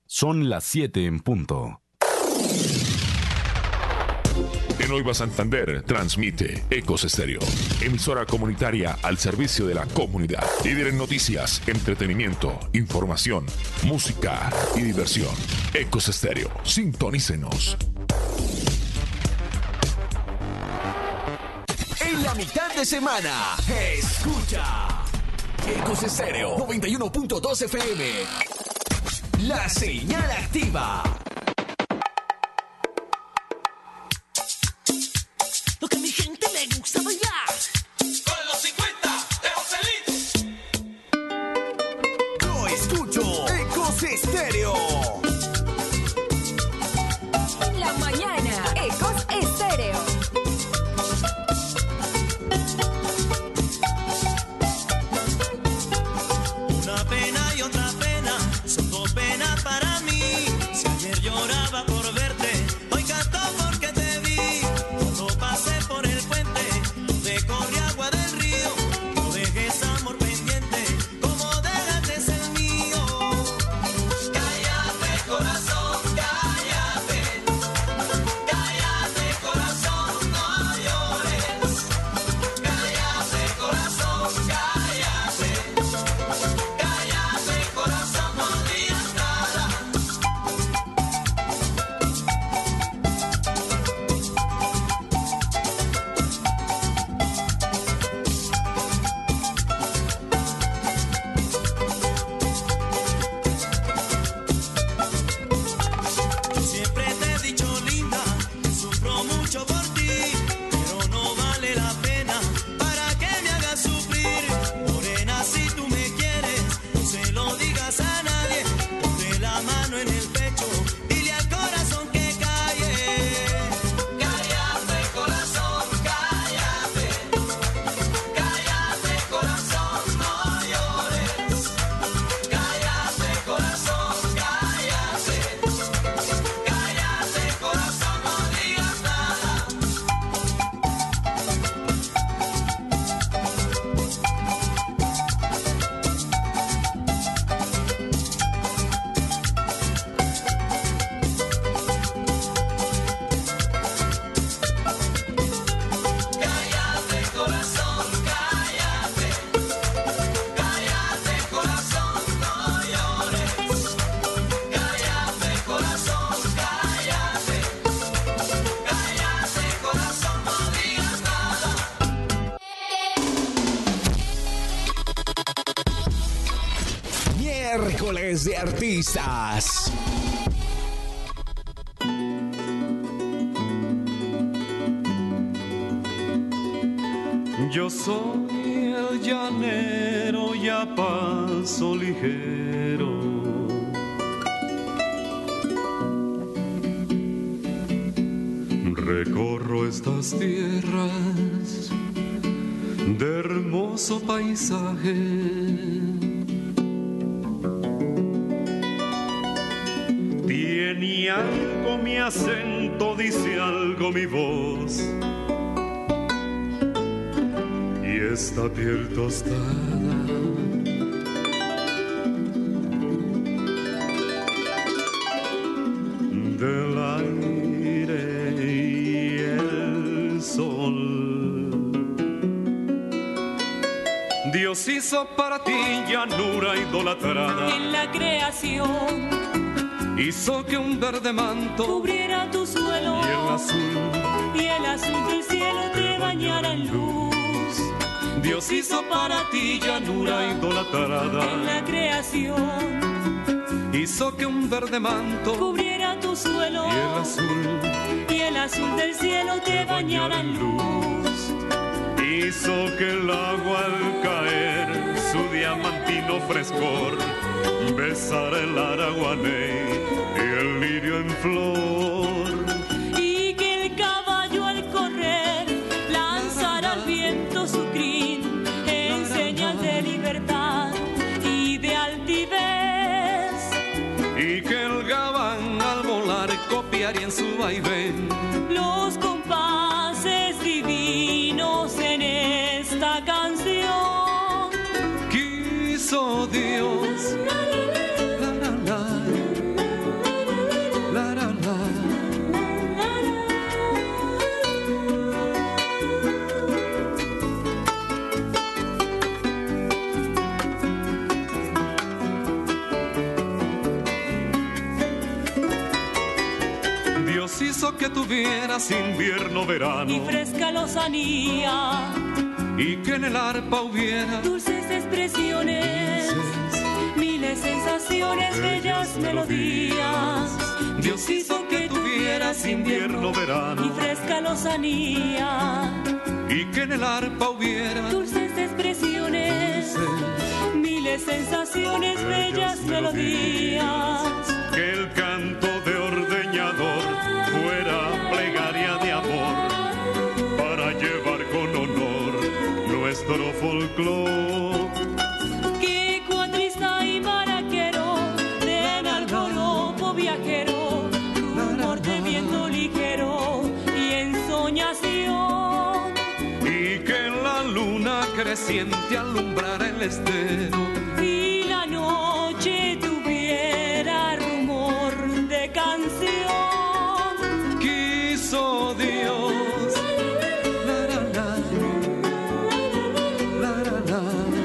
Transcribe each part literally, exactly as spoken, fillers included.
Son las siete en punto. En Oiva Santander transmite Ecos Estéreo, emisora comunitaria al servicio de la comunidad. Líder en noticias, entretenimiento, información, música y diversión. Ecos Estéreo, sintonícenos. En la mitad de semana, escucha Ecos Estéreo noventa y uno punto dos F M. La señal activa. Lo que a mi gente le gusta bailar. Con los cincuenta de Joselito. Yo escucho Ecos Estéreo. En la mañana, Ecos Estéreo. Una pena y otra pena, son dos penas para mí. Si ayer lloraba por verte, hoy canto porque te vi. Cuando pasé por el puente, donde corre agua del río, no dejes amor pendiente, como dejaste ser mío. Cállate corazón, cállate, cállate corazón, no llores. Cállate corazón, cállate, cállate corazón, no digas nada. Yo siempre te he dicho linda, que sufro mucho por ti, pero no vale la pena para que me hagas sufrir. Morena, si tú me quieres, no se lo digas a nadie. Ponte la mano en el pecho, dile al corazón que calle. Cállate corazón, cállate, cállate corazón, no llores. Cállate corazón, cállate, cállate corazón, no digas nada. Cállate corazón, cállate, cállate corazón, no llores. Cállate corazón, cállate, cállate corazón, no digas nada. Miércoles de artistas. Yo soy el llanero y a paso ligero. Recorro estas tierras de hermoso paisaje. Tiene algo mi acento, dice algo mi voz. Y esta piel tostada del aire y el sol. Dios hizo para ti llanura idolatrada. En la creación Hizo que un verde manto cubriera tu suelo y el azul y el azul del cielo te bañara en luz. Dios hizo para ti llanura idolatrada. En la creación Hizo que un verde manto cubriera tu suelo y el azul y el azul del cielo te bañara en luz. Hizo que el agua al caer su diamantino frescor besara el araguaney y el lirio en flor. Y que el caballo al correr lanzara al viento su crin en señal de libertad y de altivez. Y que el gabán al volar copiaría en su vaivén los compases divinos en esta canción. Quiso Dios Dios hizo que tuvieras invierno, verano y fresca lozanía, y que en el arpa hubiera dulces expresiones, miles sensaciones, bellas melodías. Dios hizo que tuvieras invierno, verano y fresca lozanía, y que en el arpa hubiera dulces expresiones, miles sensaciones, bellas melodías. Que el canto de ordeñador fuera plegaria de amor para llevar con honor nuestro folclor. Que cuatrista y maraquero, de nargolopo viajero, rumor de viento ligero y ensoñación. Y que la luna creciente alumbrara el estero Y la noche tuviera rumor de canción. quiso Dios. La, la, la, la, la, la.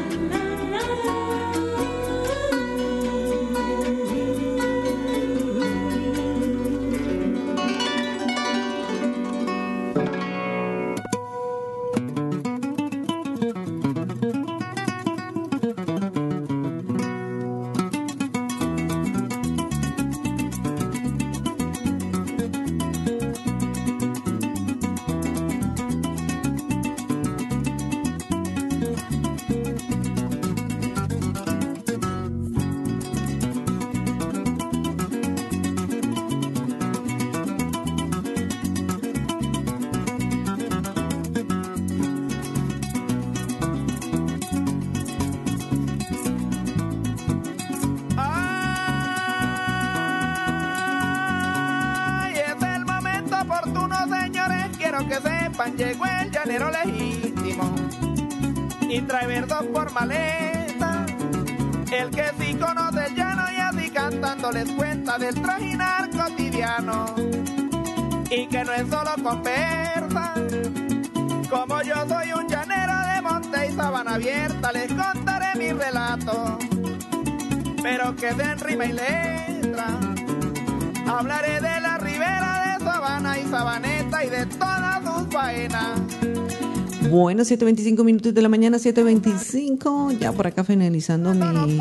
Ay, es el momento oportuno, señores. Quiero que sepan, llegó el llanero legítimo y trae versos por maleta. El que sí conoce el llano y así cantando les cuenta del trajinar cotidiano. Y que no es solo conversa. Como yo soy un llanero de monte y sabana abierta, les contaré mi relato. Pero que den rima y letra. Hablaré de la ribera de Sabana y Sabaneta y de todas sus faenas. Bueno, siete veinticinco minutos de la mañana, siete veinticinco, ya por acá finalizando mi,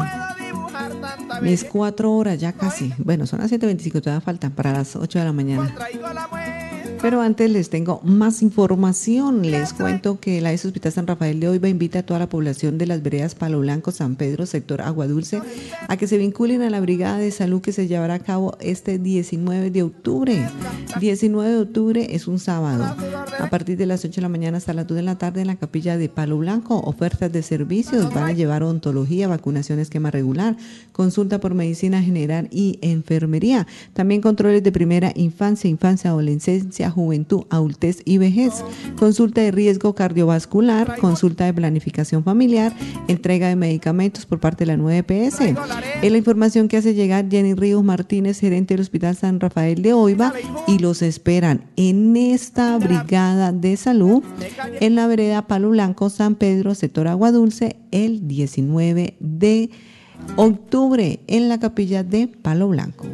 mis cuatro horas, ya casi. Bueno, son las siete veinticinco, todavía faltan para las ocho de la mañana. Pero antes les tengo más información. Les cuento que la ex Hospital San Rafael de Oiva invita a toda la población de las veredas Palo Blanco, San Pedro, sector Agua Dulce, a que se vinculen a la Brigada de Salud que se llevará a cabo este diecinueve de octubre. diecinueve de octubre es un sábado. A partir de las ocho de la mañana hasta las dos de la tarde en la capilla de Palo Blanco, ofertas de servicios. Van a llevar odontología, vacunación esquema regular, consulta por medicina general y enfermería. También controles de primera infancia, infancia, adolescencia, juventud, adultez y vejez, consulta de riesgo cardiovascular, consulta de planificación familiar, entrega de medicamentos por parte de la nueve E P S. Es la información que hace llegar Jenny Ríos Martínez, gerente del Hospital San Rafael de Oiva, y los esperan en esta brigada de salud en la vereda Palo Blanco, San Pedro, sector Agua Dulce, el diecinueve de octubre en la capilla de Palo Blanco.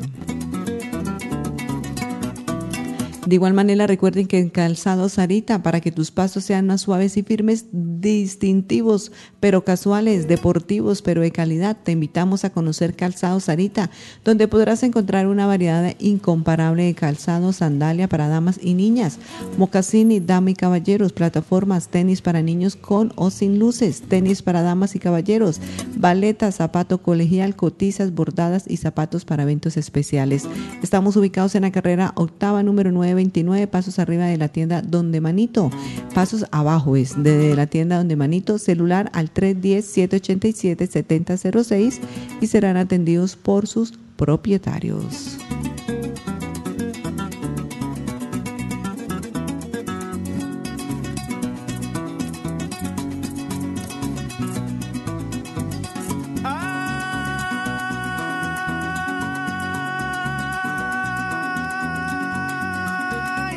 De igual manera, recuerden que en Calzado Sarita, para que tus pasos sean más suaves y firmes, distintivos, pero casuales, deportivos, pero de calidad, te invitamos a conocer Calzado Sarita, donde podrás encontrar una variedad incomparable de calzado, sandalia para damas y niñas, mocasini, dama y caballeros, plataformas, tenis para niños con o sin luces, tenis para damas y caballeros, baletas, zapato colegial, cotizas, bordadas y zapatos para eventos especiales. Estamos ubicados en la carrera octava, número nueve veintinueve, pasos arriba de la tienda Donde Manito, pasos abajo es de la tienda Donde Manito, celular al tres uno cero, siete ocho siete, siete cero cero seis y serán atendidos por sus propietarios.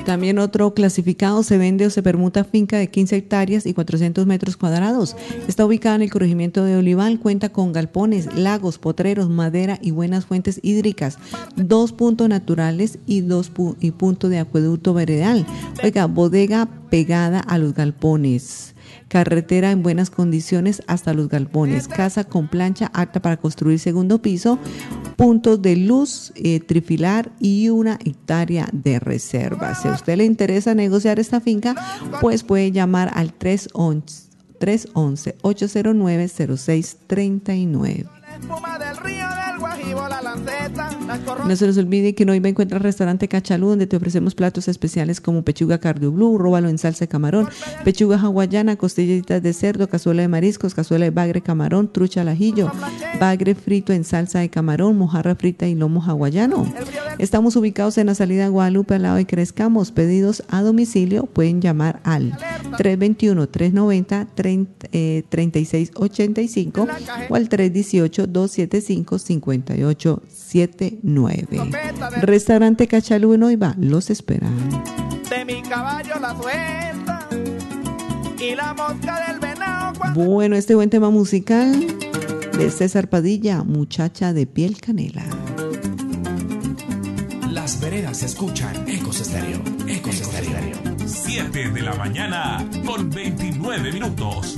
También otro clasificado: se vende o se permuta finca de quince hectáreas y cuatrocientos metros cuadrados. Está ubicada en el corregimiento de Olival, cuenta con galpones, lagos, potreros, madera y buenas fuentes hídricas, dos puntos naturales y dos pu- y punto de acueducto veredal. Oiga, bodega pegada a los galpones, carretera en buenas condiciones hasta los galpones, casa con plancha apta para construir segundo piso, puntos de luz, eh, trifilar y una hectárea de reserva. Si a usted le interesa negociar esta finca, pues puede llamar al tres once, ocho cero nueve, cero seis tres nueve. No se les olvide que en Oiva encuentra el restaurante Cachalú, donde te ofrecemos platos especiales como pechuga cardio blue, róbalo en salsa de camarón, pechuga hawaiana, costillitas de cerdo, cazuela de mariscos, cazuela de bagre camarón, trucha al ajillo, bagre frito en salsa de camarón, mojarra frita y lomo hawaiano. Estamos ubicados en la salida de Guadalupe al lado de Crezcamos. Pedidos a domicilio pueden llamar al tres dos uno, tres nueve cero, tres seis ocho cinco o al tres uno ocho, dos siete cinco, cinco ocho siete nueve. Restaurante Cachalú en Oiva los esperan. De mi caballo la suelta y la mosca del venado. Bueno, este buen tema musical de César Padilla, Muchacha de piel canela. Las veredas se escuchan. Ecos Estéreo. Ecos Estéreo. siete de la mañana con veintinueve minutos.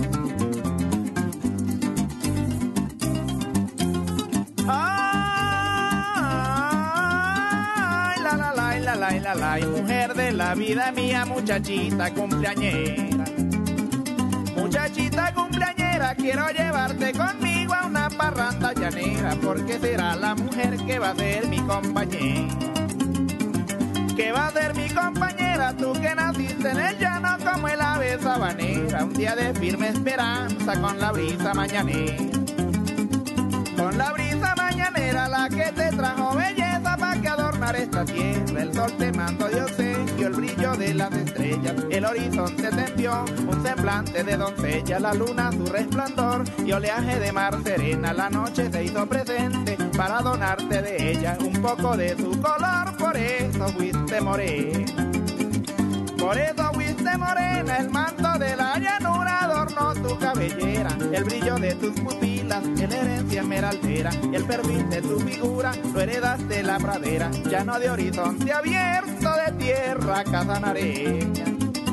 Ay, la la la la la la la, mujer de la vida mía, muchachita cumpleañera. Muchachita cumpleañera, quiero llevarte conmigo a una parranda llanera, porque será la mujer que va a ser mi compañera. Que va a ser mi compañera, tú que naciste en el llano como el ave sabanera, un día de firme esperanza con la brisa mañanera. Con la brisa mañanera, la que te trajo belleza para que adornar esta tierra. El sol te mandó Dios envió el brillo de las estrellas, el horizonte te envió un semblante de doncella, la luna su resplandor y oleaje de mar serena. La noche se hizo presente para donarte de ella un poco de su color, por eso fuiste morena. Por eso fuiste morena, el manto de la llanura adornó tu cabellera, el brillo de tus pupilas, la herencia esmeraldera, y el perfil de tu figura lo heredaste de la pradera, llano de horizonte abierto de tierra casanareña.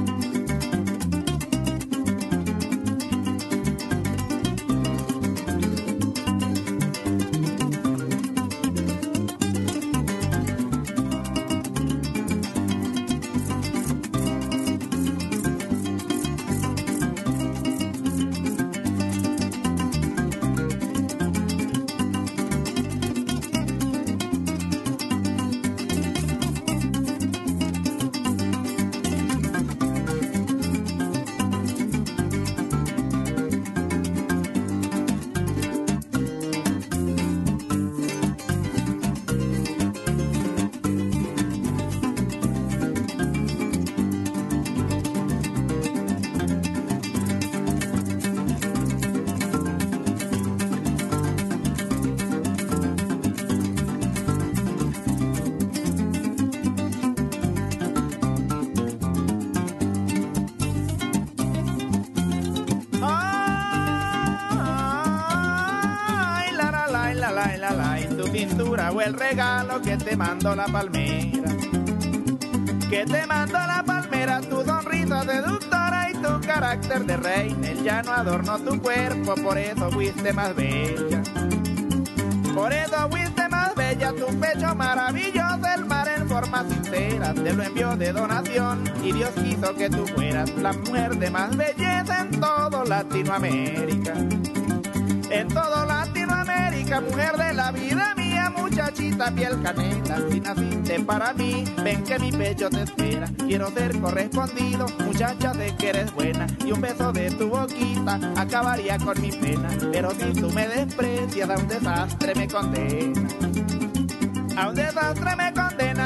O el regalo que te mandó la palmera, que te mandó la palmera, tu sonrisa seductora y tu carácter de reina, el llano adornó tu cuerpo, por eso fuiste más bella, por eso fuiste más bella, tu pecho maravilloso, el mar en forma sincera, te lo envió de donación y Dios quiso que tú fueras la mujer de más belleza en todo Latinoamérica, en todo Latinoamérica, mujer de la vida mía, muchachita piel canela, si naciste para mí, ven que mi pecho te espera, quiero ser correspondido, muchacha sé que eres buena, y un beso de tu boquita acabaría con mi pena, pero si tú me desprecias a un desastre me condena, a un desastre me condena,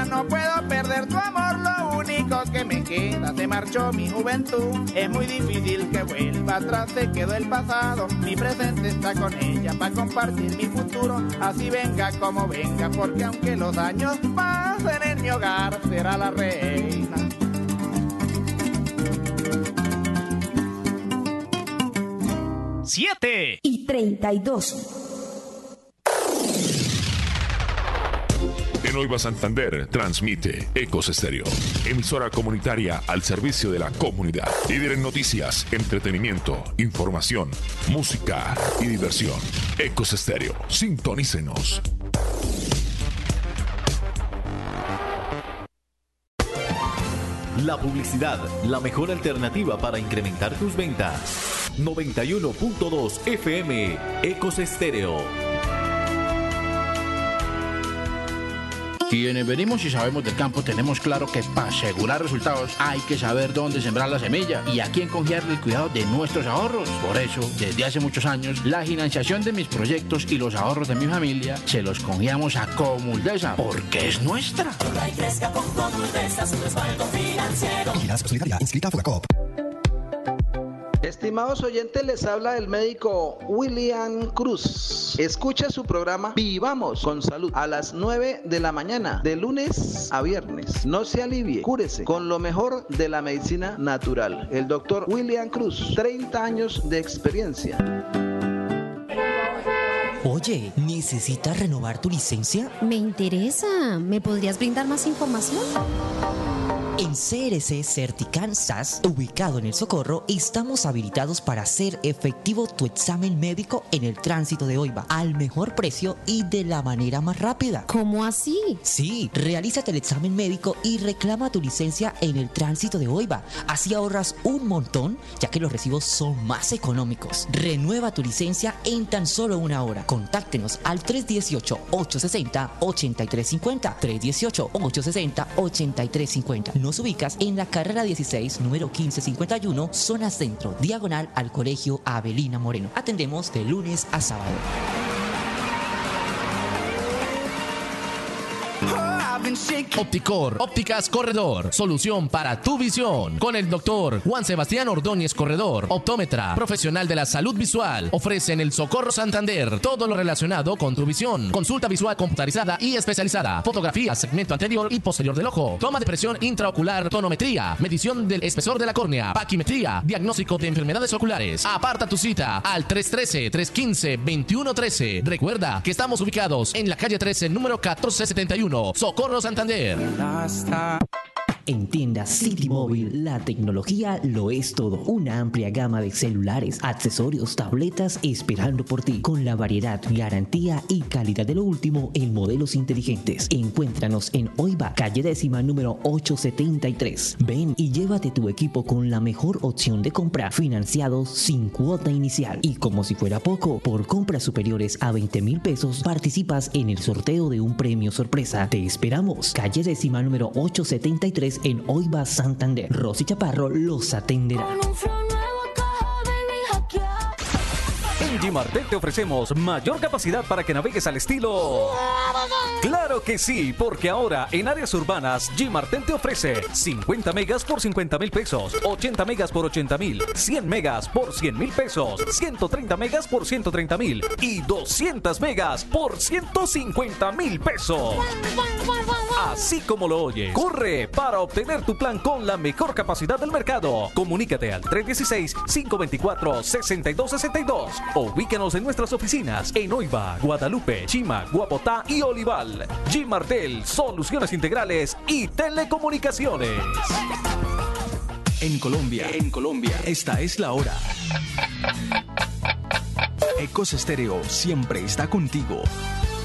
no puedo perder tu amor, lo único que me queda, se marchó mi juventud. Es muy difícil que vuelva atrás, se quedó el pasado, mi presente está con ella para compartir mi futuro. Así venga como venga, porque aunque los años pasen en mi hogar, será la reina. Siete y treinta y dos. En Oiva Santander transmite Ecos Estéreo, emisora comunitaria al servicio de la comunidad. Líder en noticias, entretenimiento, información, música y diversión. Ecos Estéreo, sintonícenos. La publicidad, la mejor alternativa para incrementar tus ventas. noventa y uno punto dos F M, Ecos Estéreo. Quienes venimos y sabemos del campo tenemos claro que para asegurar resultados hay que saber dónde sembrar la semilla y a quién confiarle el cuidado de nuestros ahorros. Por eso, desde hace muchos años, la financiación de mis proyectos y los ahorros de mi familia se los confiamos a Comuldesa, porque es nuestra. Ahorra y crezca con Comuldesa, su respaldo financiero. Vigilancia Solidaria, inscrita a Fogacop. Estimados oyentes, les habla el médico William Cruz. Escucha su programa Vivamos con Salud a las nueve de la mañana, de lunes a viernes. No se alivie, cúrese con lo mejor de la medicina natural. El doctor William Cruz, treinta años de experiencia. Oye, ¿necesitas renovar tu licencia? Me interesa. ¿Me podrías brindar más información? En C R C Certican S A S, ubicado en El Socorro, estamos habilitados para hacer efectivo tu examen médico en el tránsito de Oiva al mejor precio y de la manera más rápida. ¿Cómo así? Sí, realízate el examen médico y reclama tu licencia en el tránsito de Oiva. Así ahorras un montón, ya que los recibos son más económicos. Renueva tu licencia en tan solo una hora. Contáctenos al tres uno ocho, ocho seis cero, ocho tres cinco cero, tres uno ocho, ocho seis cero, ocho tres cinco cero. Nos ubicas en la carrera dieciséis, número quince cincuenta y uno, zona centro, diagonal al Colegio Avelina Moreno. Atendemos de lunes a sábado. Opticor, Ópticas Corredor, solución para tu visión. Con el doctor Juan Sebastián Ordóñez Corredor, optómetra, profesional de la salud visual. Ofrece en el Socorro Santander todo lo relacionado con tu visión. Consulta visual computarizada y especializada. Fotografía, segmento anterior y posterior del ojo. Toma de presión intraocular, tonometría, medición del espesor de la córnea, paquimetría, diagnóstico de enfermedades oculares. Aparta tu cita al tres uno tres, tres uno cinco, dos uno uno tres. Recuerda que estamos ubicados en la calle trece, número catorce setenta y uno, Socorro Santander. En tiendas City Móvil, la tecnología lo es todo. Una amplia gama de celulares, accesorios, tabletas esperando por ti. Con la variedad, garantía y calidad de lo último en modelos inteligentes. Encuéntranos en Oiva, calle décima, número ochocientos setenta y tres. Ven y llévate tu equipo con la mejor opción de compra, financiados sin cuota inicial. Y como si fuera poco, por compras superiores a veinte mil pesos, participas en el sorteo de un premio sorpresa. Te esperamos. Calle décima, número ochocientos setenta y tres en Oiva, Santander. Rosy Chaparro los atenderá. En G-Martel te ofrecemos mayor capacidad para que navegues al estilo... ¡Claro que sí! Porque ahora en áreas urbanas G-Martel te ofrece cincuenta megas por cincuenta mil pesos, ochenta megas por ochenta mil, cien megas por cien mil pesos, ciento treinta megas por ciento treinta mil y doscientas megas por ciento cincuenta mil pesos. Así como lo oyes, corre para obtener tu plan con la mejor capacidad del mercado. Comunícate al tres uno seis, cinco dos cuatro, seis dos seis dos o ubícanos en nuestras oficinas en Oiva, Guadalupe, Chima, Guapotá y Olival. G-Martel, soluciones integrales y telecomunicaciones. En Colombia, en Colombia, esta es la hora. Ecos Estéreo siempre está contigo.